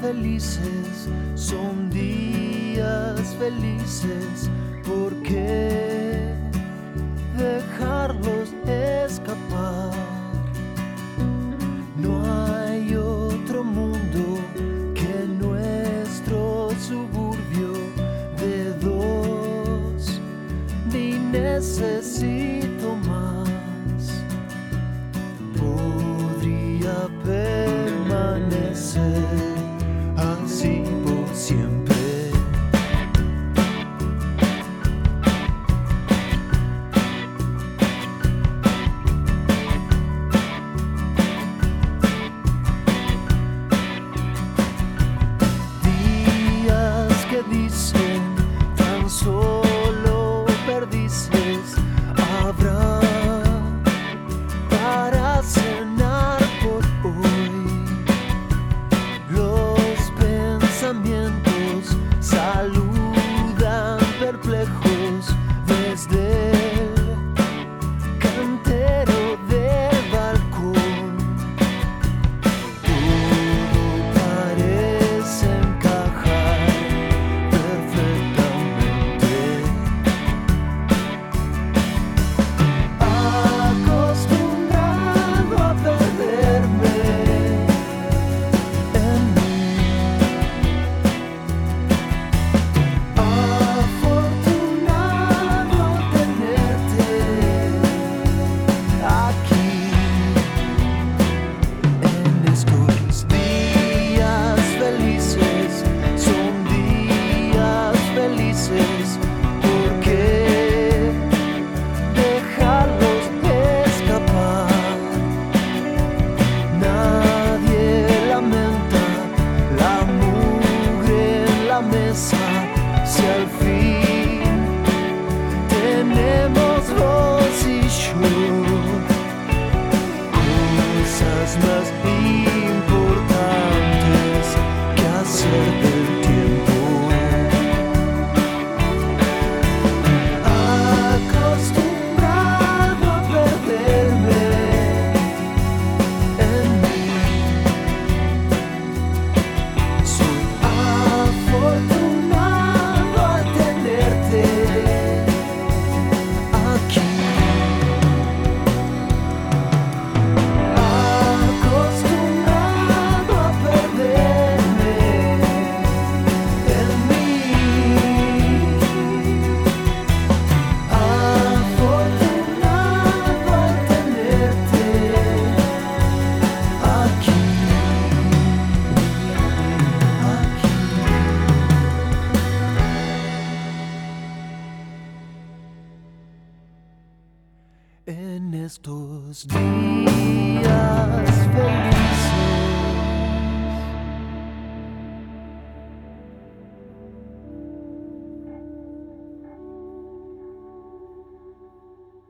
felices son días felices. ¿Por qué dejarlos escapar? No hay otro mundo que nuestro suburbio de dos, ni necesito más. Podría permanecer así por siempre. Días que dicen tan solo perdices habrá para cenar por hoy. Los pensamientos saludan perplejos desde el cantero del balcón. Todo parece encajar perfectamente. Acostumbrado a perderme en mí, afortunado al tenerte aquí. En estos días felices son días felices. ¿Por qué dejarlos escapar? Nadie lamenta la mugre en la mesa si al fin tenemos vos y yo cosas más importantes que hacer del tiempo. Acostumbrado a perderme en mí, soy afortunado al tenerte aquí. Acostumbrado a perderme en mí, afortunado al tenerte aquí, en estos días felices.